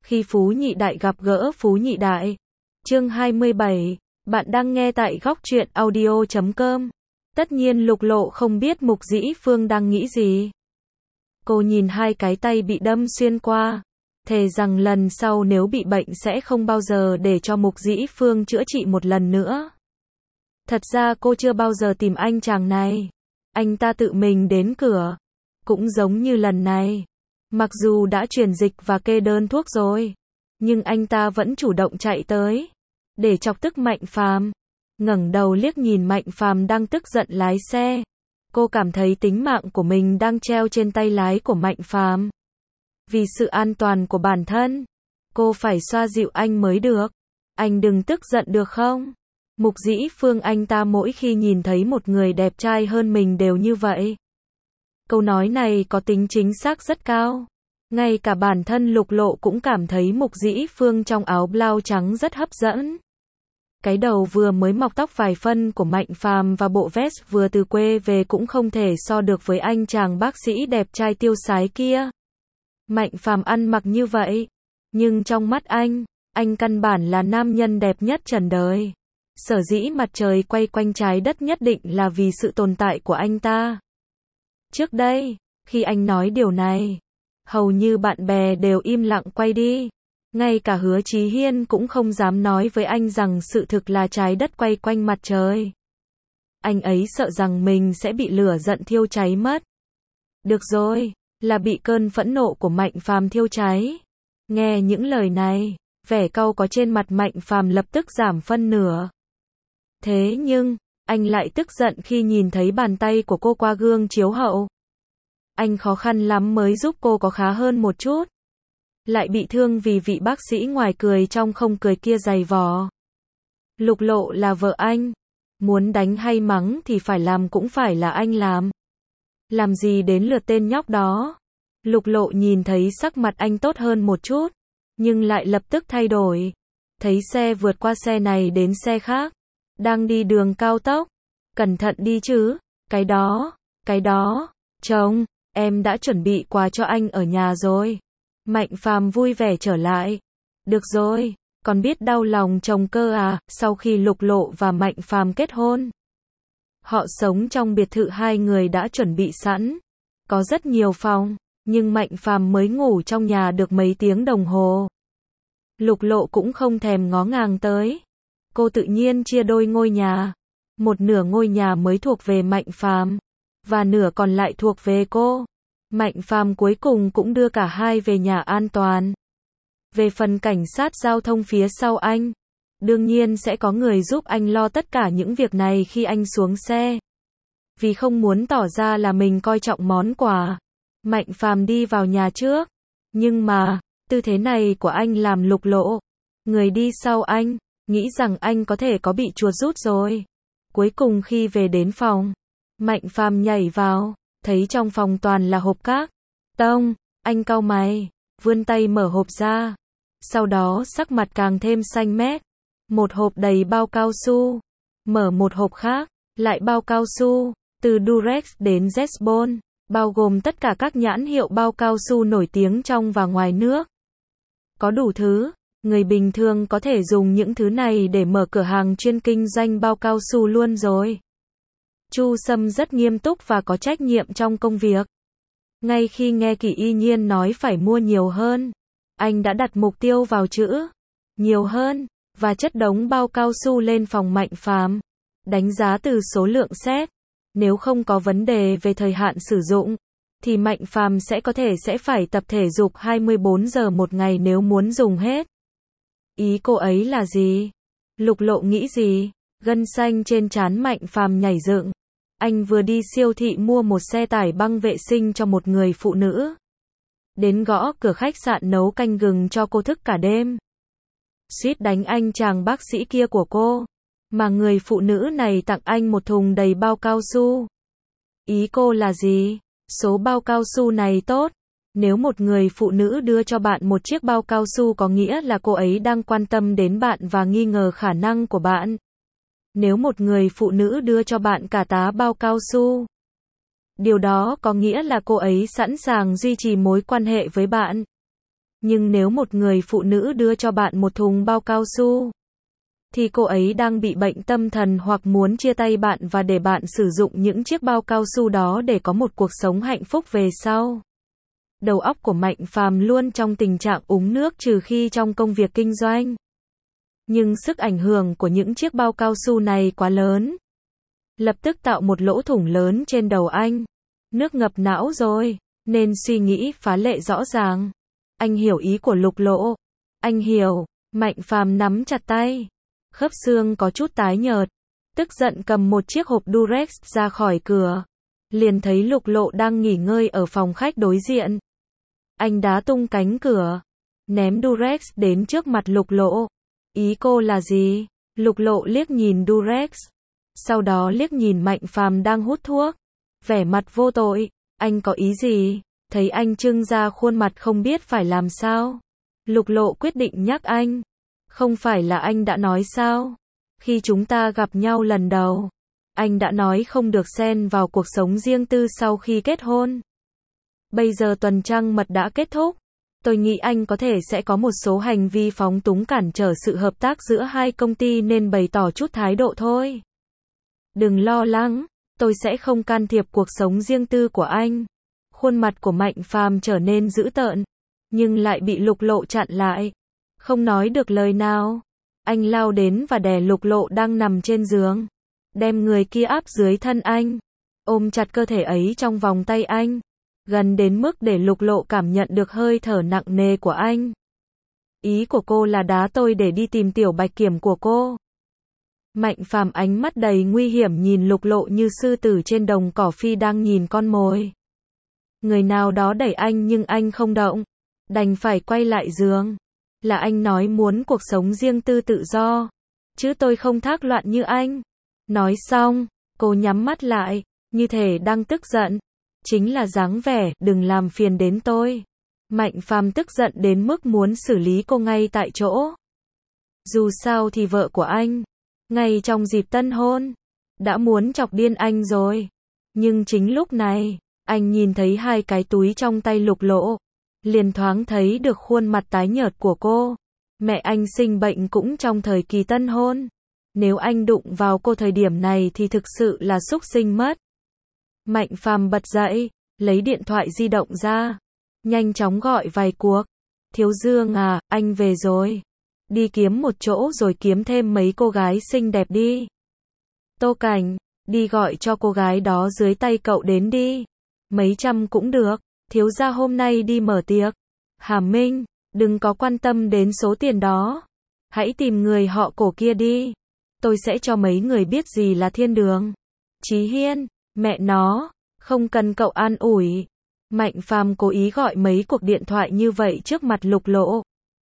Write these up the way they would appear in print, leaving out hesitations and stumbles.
Khi Phú Nhị Đại gặp gỡ Phú Nhị Đại. Chương 27. Bạn đang nghe tại góc truyện audio.com. Tất nhiên Lục Lộ không biết Mục Dĩ Phương đang nghĩ gì. Cô nhìn hai cái tay bị đâm xuyên qua, thề rằng lần sau nếu bị bệnh sẽ không bao giờ để cho Mục Dĩ Phương chữa trị một lần nữa. Thật ra cô chưa bao giờ tìm anh chàng này. Anh ta tự mình đến cửa. Cũng giống như lần này. Mặc dù đã truyền dịch và kê đơn thuốc rồi, nhưng anh ta vẫn chủ động chạy tới để chọc tức Mạnh Phàm. Ngẩng đầu liếc nhìn Mạnh Phàm đang tức giận lái xe. Cô cảm thấy tính mạng của mình đang treo trên tay lái của Mạnh Phàm. Vì sự an toàn của bản thân, cô phải xoa dịu anh mới được. Anh đừng tức giận được không? Mục Dĩ Phương anh ta mỗi khi nhìn thấy một người đẹp trai hơn mình đều như vậy. Câu nói này có tính chính xác rất cao. Ngay cả bản thân Lục Lộ cũng cảm thấy Mục Dĩ Phương trong áo blau trắng rất hấp dẫn. Cái đầu vừa mới mọc tóc vài phân của Mạnh Phàm và bộ vest vừa từ quê về cũng không thể so được với anh chàng bác sĩ đẹp trai tiêu sái kia. Mạnh Phàm ăn mặc như vậy, nhưng trong mắt anh căn bản là nam nhân đẹp nhất trần đời. Sở dĩ mặt trời quay quanh trái đất nhất định là vì sự tồn tại của anh ta. Trước đây, khi anh nói điều này, hầu như bạn bè đều im lặng quay đi. Ngay cả Hứa Chí Hiên cũng không dám nói với anh rằng sự thực là trái đất quay quanh mặt trời. Anh ấy sợ rằng mình sẽ bị lửa giận thiêu cháy mất. Được rồi, là bị cơn phẫn nộ của Mạnh Phàm thiêu cháy. Nghe những lời này, vẻ cau có trên mặt Mạnh Phàm lập tức giảm phân nửa. Thế nhưng, anh lại tức giận khi nhìn thấy bàn tay của cô qua gương chiếu hậu. Anh khó khăn lắm mới giúp cô có khá hơn một chút. Lại bị thương vì vị bác sĩ ngoài cười trong không cười kia giày vò. Lục Lộ là vợ anh. Muốn đánh hay mắng thì phải làm cũng phải là anh làm. Làm gì đến lượt tên nhóc đó. Lục Lộ nhìn thấy sắc mặt anh tốt hơn một chút, nhưng lại lập tức thay đổi. Thấy xe vượt qua xe này đến xe khác. Đang đi đường cao tốc. Cẩn thận đi chứ. Cái đó. Chồng, em đã chuẩn bị quà cho anh ở nhà rồi. Mạnh Phàm vui vẻ trở lại. Được rồi, còn biết đau lòng chồng cơ à. Sau khi Lục Lộ và Mạnh Phàm kết hôn, họ sống trong biệt thự hai người đã chuẩn bị sẵn. Có rất nhiều phòng, nhưng Mạnh Phàm mới ngủ trong nhà được mấy tiếng đồng hồ. Lục Lộ cũng không thèm ngó ngàng tới. Cô tự nhiên chia đôi ngôi nhà. Một nửa ngôi nhà mới thuộc về Mạnh Phàm, và nửa còn lại thuộc về cô. Mạnh Phàm cuối cùng cũng đưa cả hai về nhà an toàn. Về phần cảnh sát giao thông phía sau anh, đương nhiên sẽ có người giúp anh lo tất cả những việc này khi anh xuống xe. Vì không muốn tỏ ra là mình coi trọng món quà, Mạnh Phàm đi vào nhà trước. Nhưng mà, tư thế này của anh làm Lục Lộ, người đi sau anh, nghĩ rằng anh có thể có bị chuột rút rồi. Cuối cùng khi về đến phòng, Mạnh Phàm nhảy vào, thấy trong phòng toàn là hộp các tông. Anh cau mày, vươn tay mở hộp ra. Sau đó sắc mặt càng thêm xanh mét. Một hộp đầy bao cao su. Mở một hộp khác, lại bao cao su. Từ Durex đến Zespol, bao gồm tất cả các nhãn hiệu bao cao su nổi tiếng trong và ngoài nước. Có đủ thứ. Người bình thường có thể dùng những thứ này để mở cửa hàng chuyên kinh doanh bao cao su luôn rồi. Chu Sâm rất nghiêm túc và có trách nhiệm trong công việc. Ngay khi nghe Kỳ Y Nhiên nói phải mua nhiều hơn, anh đã đặt mục tiêu vào chữ nhiều hơn và chất đống bao cao su lên phòng Mạnh Phàm. Đánh giá từ số lượng set, nếu không có vấn đề về thời hạn sử dụng, thì Mạnh Phàm sẽ phải tập thể dục 24 giờ một ngày nếu muốn dùng hết. Ý cô ấy là gì? Lục Lộ nghĩ gì? Gân xanh trên trán Mạnh Phàm nhảy dựng. Anh vừa đi siêu thị mua một xe tải băng vệ sinh cho một người phụ nữ. Đến gõ cửa khách sạn nấu canh gừng cho cô thức cả đêm. Suýt đánh anh chàng bác sĩ kia của cô. Mà người phụ nữ này tặng anh một thùng đầy bao cao su. Ý cô là gì? Số bao cao su này tốt. Nếu một người phụ nữ đưa cho bạn một chiếc bao cao su có nghĩa là cô ấy đang quan tâm đến bạn và nghi ngờ khả năng của bạn. Nếu một người phụ nữ đưa cho bạn cả tá bao cao su, điều đó có nghĩa là cô ấy sẵn sàng duy trì mối quan hệ với bạn. Nhưng nếu một người phụ nữ đưa cho bạn một thùng bao cao su, thì cô ấy đang bị bệnh tâm thần hoặc muốn chia tay bạn và để bạn sử dụng những chiếc bao cao su đó để có một cuộc sống hạnh phúc về sau. Đầu óc của Mạnh Phàm luôn trong tình trạng uống nước trừ khi trong công việc kinh doanh. Nhưng sức ảnh hưởng của những chiếc bao cao su này quá lớn. Lập tức tạo một lỗ thủng lớn trên đầu anh. Nước ngập não rồi, nên suy nghĩ phá lệ rõ ràng. Anh hiểu ý của Lục Lộ. Anh hiểu. Mạnh Phàm nắm chặt tay. Khớp xương có chút tái nhợt. Tức giận cầm một chiếc hộp Durex ra khỏi cửa. Liền thấy Lục Lộ đang nghỉ ngơi ở phòng khách đối diện. Anh đá tung cánh cửa. Ném Durex đến trước mặt Lục Lộ. Ý cô là gì? Lục Lộ liếc nhìn Durex. Sau đó liếc nhìn Mạnh Phàm đang hút thuốc. Vẻ mặt vô tội. Anh có ý gì? Thấy anh trưng ra khuôn mặt không biết phải làm sao. Lục Lộ quyết định nhắc anh. Không phải là anh đã nói sao? Khi chúng ta gặp nhau lần đầu, anh đã nói không được xen vào cuộc sống riêng tư sau khi kết hôn. Bây giờ tuần trăng mật đã kết thúc. Tôi nghĩ anh có thể sẽ có một số hành vi phóng túng cản trở sự hợp tác giữa hai công ty nên bày tỏ chút thái độ thôi. Đừng lo lắng, tôi sẽ không can thiệp cuộc sống riêng tư của anh. Khuôn mặt của Mạnh Phàm trở nên dữ tợn, nhưng lại bị Lục Lộ chặn lại. Không nói được lời nào. Anh lao đến và đè Lục Lộ đang nằm trên giường. Đem người kia áp dưới thân anh. Ôm chặt cơ thể ấy trong vòng tay anh. Gần đến mức để Lục Lộ cảm nhận được hơi thở nặng nề của anh. Ý của cô là đá tôi để đi tìm tiểu bạch kiểm của cô. Mạnh Phàm ánh mắt đầy nguy hiểm nhìn Lục Lộ như sư tử trên đồng cỏ phi đang nhìn con mồi. Người nào đó đẩy anh nhưng anh không động. Đành phải quay lại giường. Là anh nói muốn cuộc sống riêng tư tự do. Chứ tôi không thác loạn như anh. Nói xong, cô nhắm mắt lại, như thể đang tức giận. Chính là dáng vẻ, đừng làm phiền đến tôi. Mạnh Phàm tức giận đến mức muốn xử lý cô ngay tại chỗ. Dù sao thì vợ của anh, ngay trong dịp tân hôn, đã muốn chọc điên anh rồi. Nhưng chính lúc này, anh nhìn thấy hai cái túi trong tay Lục Lộ. Liền thoáng thấy được khuôn mặt tái nhợt của cô. Mẹ anh sinh bệnh cũng trong thời kỳ tân hôn. Nếu anh đụng vào cô thời điểm này thì thực sự là xúc sinh mất. Mạnh Phàm bật dậy, lấy điện thoại di động ra. Nhanh chóng gọi vài cuộc. Thiếu Dương à, anh về rồi. Đi kiếm một chỗ rồi kiếm thêm mấy cô gái xinh đẹp đi. Tô Cảnh, đi gọi cho cô gái đó dưới tay cậu đến đi. Mấy trăm cũng được. Thiếu gia hôm nay đi mở tiệc. Hà Minh, đừng có quan tâm đến số tiền đó. Hãy tìm người họ Cổ kia đi. Tôi sẽ cho mấy người biết gì là thiên đường. Chí Hiên, mẹ nó, không cần cậu an ủi. Mạnh Phàm cố ý gọi mấy cuộc điện thoại như vậy trước mặt Lục Lộ.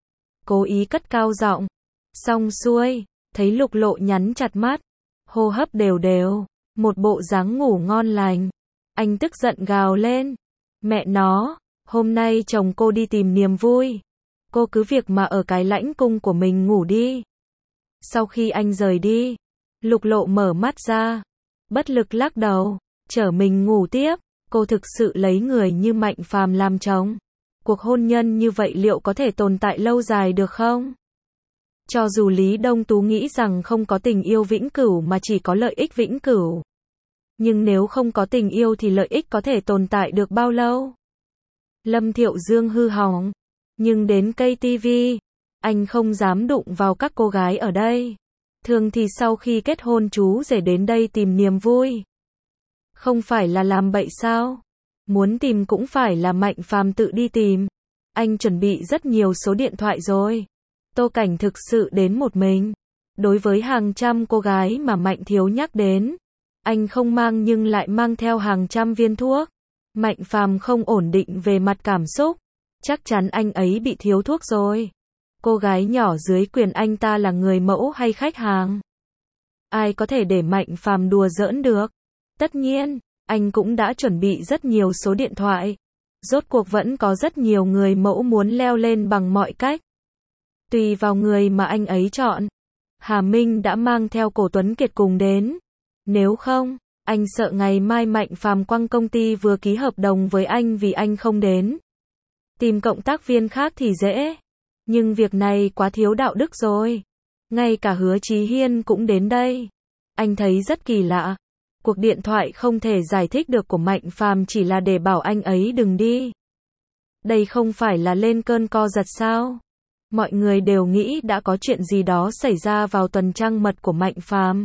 Cố ý cất cao giọng. Xong xuôi, thấy Lục Lộ nhắn chặt mắt, hô hấp đều đều, một bộ dáng ngủ ngon lành. Anh tức giận gào lên. Mẹ nó, hôm nay chồng cô đi tìm niềm vui. Cô cứ việc mà ở cái lãnh cung của mình ngủ đi. Sau khi anh rời đi, Lục Lộ mở mắt ra, bất lực lắc đầu, chở mình ngủ tiếp. Cô thực sự lấy người như Mạnh Phàm làm chồng. Cuộc hôn nhân như vậy liệu có thể tồn tại lâu dài được không? Cho dù Lý Đông Tú nghĩ rằng không có tình yêu vĩnh cửu mà chỉ có lợi ích vĩnh cửu. Nhưng nếu không có tình yêu thì lợi ích có thể tồn tại được bao lâu? Lâm Thiệu Dương hư hỏng. Nhưng đến KTV, anh không dám đụng vào các cô gái ở đây. Thường thì sau khi kết hôn chú rể đến đây tìm niềm vui. Không phải là làm bậy sao? Muốn tìm cũng phải là Mạnh Phàm tự đi tìm. Anh chuẩn bị rất nhiều số điện thoại rồi. Tô Cảnh thực sự đến một mình. Đối với hàng trăm cô gái mà Mạnh Thiếu nhắc đến, anh không mang nhưng lại mang theo hàng trăm viên thuốc. Mạnh Phàm không ổn định về mặt cảm xúc. Chắc chắn anh ấy bị thiếu thuốc rồi. Cô gái nhỏ dưới quyền anh ta là người mẫu hay khách hàng? Ai có thể để Mạnh Phàm đùa giỡn được? Tất nhiên, anh cũng đã chuẩn bị rất nhiều số điện thoại. Rốt cuộc vẫn có rất nhiều người mẫu muốn leo lên bằng mọi cách. Tùy vào người mà anh ấy chọn. Hà Minh đã mang theo Cổ Tuấn Kiệt cùng đến. Nếu không, anh sợ ngày mai Mạnh Phàm quăng công ty vừa ký hợp đồng với anh vì anh không đến. Tìm cộng tác viên khác thì dễ. Nhưng việc này quá thiếu đạo đức rồi. Ngay cả Hứa Chí Hiên cũng đến đây. Anh thấy rất kỳ lạ. Cuộc điện thoại không thể giải thích được của Mạnh Phàm chỉ là để bảo anh ấy đừng đi. Đây không phải là lên cơn co giật sao? Mọi người đều nghĩ đã có chuyện gì đó xảy ra vào tuần trăng mật của Mạnh Phàm.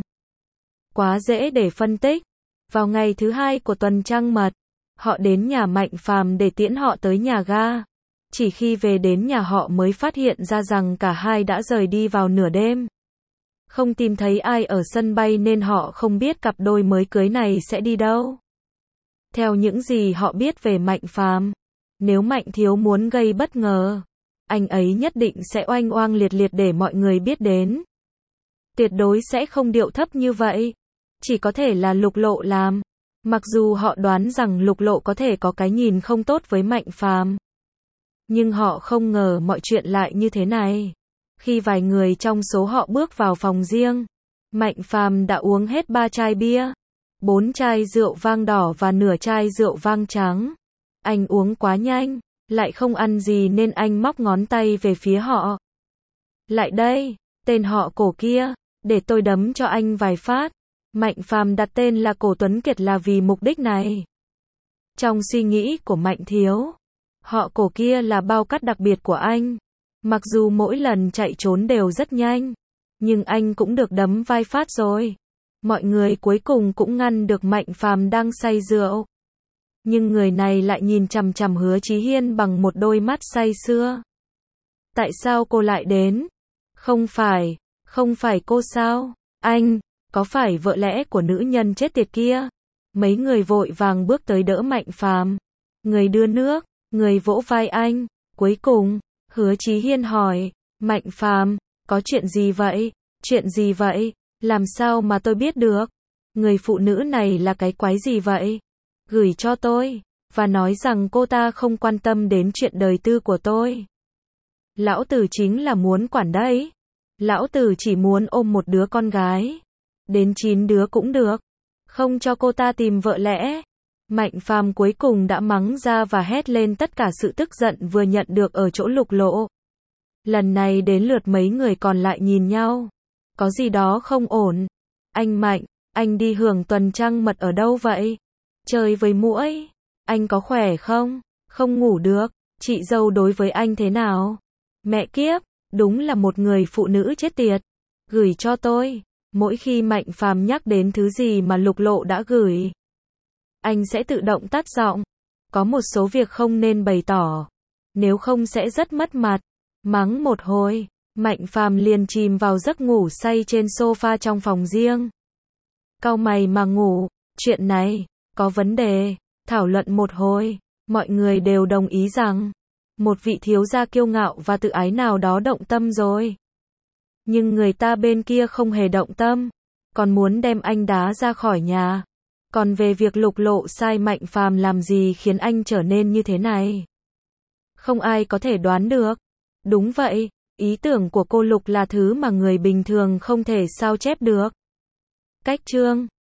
Quá dễ để phân tích. Vào ngày thứ 2 của tuần trăng mật, họ đến nhà Mạnh Phàm để tiễn họ tới nhà ga. Chỉ khi về đến nhà họ mới phát hiện ra rằng cả hai đã rời đi vào nửa đêm. Không tìm thấy ai ở sân bay nên họ không biết cặp đôi mới cưới này sẽ đi đâu. Theo những gì họ biết về Mạnh Phàm, nếu Mạnh Thiếu muốn gây bất ngờ, anh ấy nhất định sẽ oanh oang liệt liệt để mọi người biết đến. Tuyệt đối sẽ không điệu thấp như vậy. Chỉ có thể là Lục Lộ làm. Mặc dù họ đoán rằng Lục Lộ có thể có cái nhìn không tốt với Mạnh Phàm, nhưng họ không ngờ mọi chuyện lại như thế này. Khi vài người trong số họ bước vào phòng riêng, Mạnh Phàm đã uống hết 3 chai bia, 4 chai rượu vang đỏ và nửa chai rượu vang trắng. Anh uống quá nhanh, lại không ăn gì nên anh móc ngón tay về phía họ. Lại đây, tên họ Cổ kia, để tôi đấm cho anh vài phát. Mạnh Phàm đặt tên là Cổ Tuấn Kiệt là vì mục đích này. Trong suy nghĩ của Mạnh Thiếu, họ Cổ kia là bao cát đặc biệt của anh. Mặc dù mỗi lần chạy trốn đều rất nhanh, nhưng anh cũng được đấm vài phát rồi. Mọi người cuối cùng cũng ngăn được Mạnh Phàm đang say rượu. Nhưng người này lại nhìn chằm chằm Hứa Chí Hiên bằng một đôi mắt say sưa. Tại sao cô lại đến? Không phải cô sao? Anh, có phải vợ lẽ của nữ nhân chết tiệt kia? Mấy người vội vàng bước tới đỡ Mạnh Phàm. Người đưa nước, người vỗ vai anh. Cuối cùng, Hứa Chí Hiên hỏi, Mạnh Phàm, có chuyện gì vậy? Chuyện gì vậy? Làm sao mà tôi biết được? Người phụ nữ này là cái quái gì vậy? Gửi cho tôi, và nói rằng cô ta không quan tâm đến chuyện đời tư của tôi. Lão tử chính là muốn quản đấy. Lão tử chỉ muốn ôm một đứa con gái. Đến 9 đứa cũng được. Không cho cô ta tìm vợ lẽ. Mạnh Phàm cuối cùng đã mắng ra và hét lên tất cả sự tức giận vừa nhận được ở chỗ Lục Lộ. Lần này đến lượt mấy người còn lại nhìn nhau. Có gì đó không ổn. Anh Mạnh, anh đi hưởng tuần trăng mật ở đâu vậy? Chơi với muỗi. Anh có khỏe không? Không ngủ được. Chị dâu đối với anh thế nào? Mẹ kiếp, đúng là một người phụ nữ chết tiệt. Gửi cho tôi. Mỗi khi Mạnh Phàm nhắc đến thứ gì mà Lục Lộ đã gửi, anh sẽ tự động tắt giọng. Có một số việc không nên bày tỏ, nếu không sẽ rất mất mặt. Mắng một hồi, Mạnh Phàm liền chìm vào giấc ngủ say trên sofa trong phòng riêng. Cau mày mà ngủ, chuyện này có vấn đề. Thảo luận một hồi, mọi người đều đồng ý rằng một vị thiếu gia kiêu ngạo và tự ái nào đó động tâm rồi. Nhưng người ta bên kia không hề động tâm, còn muốn đem anh đá ra khỏi nhà. Còn về việc Lục Lộ sai Mạnh Phàm làm gì khiến anh trở nên như thế này, không ai có thể đoán được. Đúng vậy, ý tưởng của cô Lục là thứ mà người bình thường không thể sao chép được. Cách chương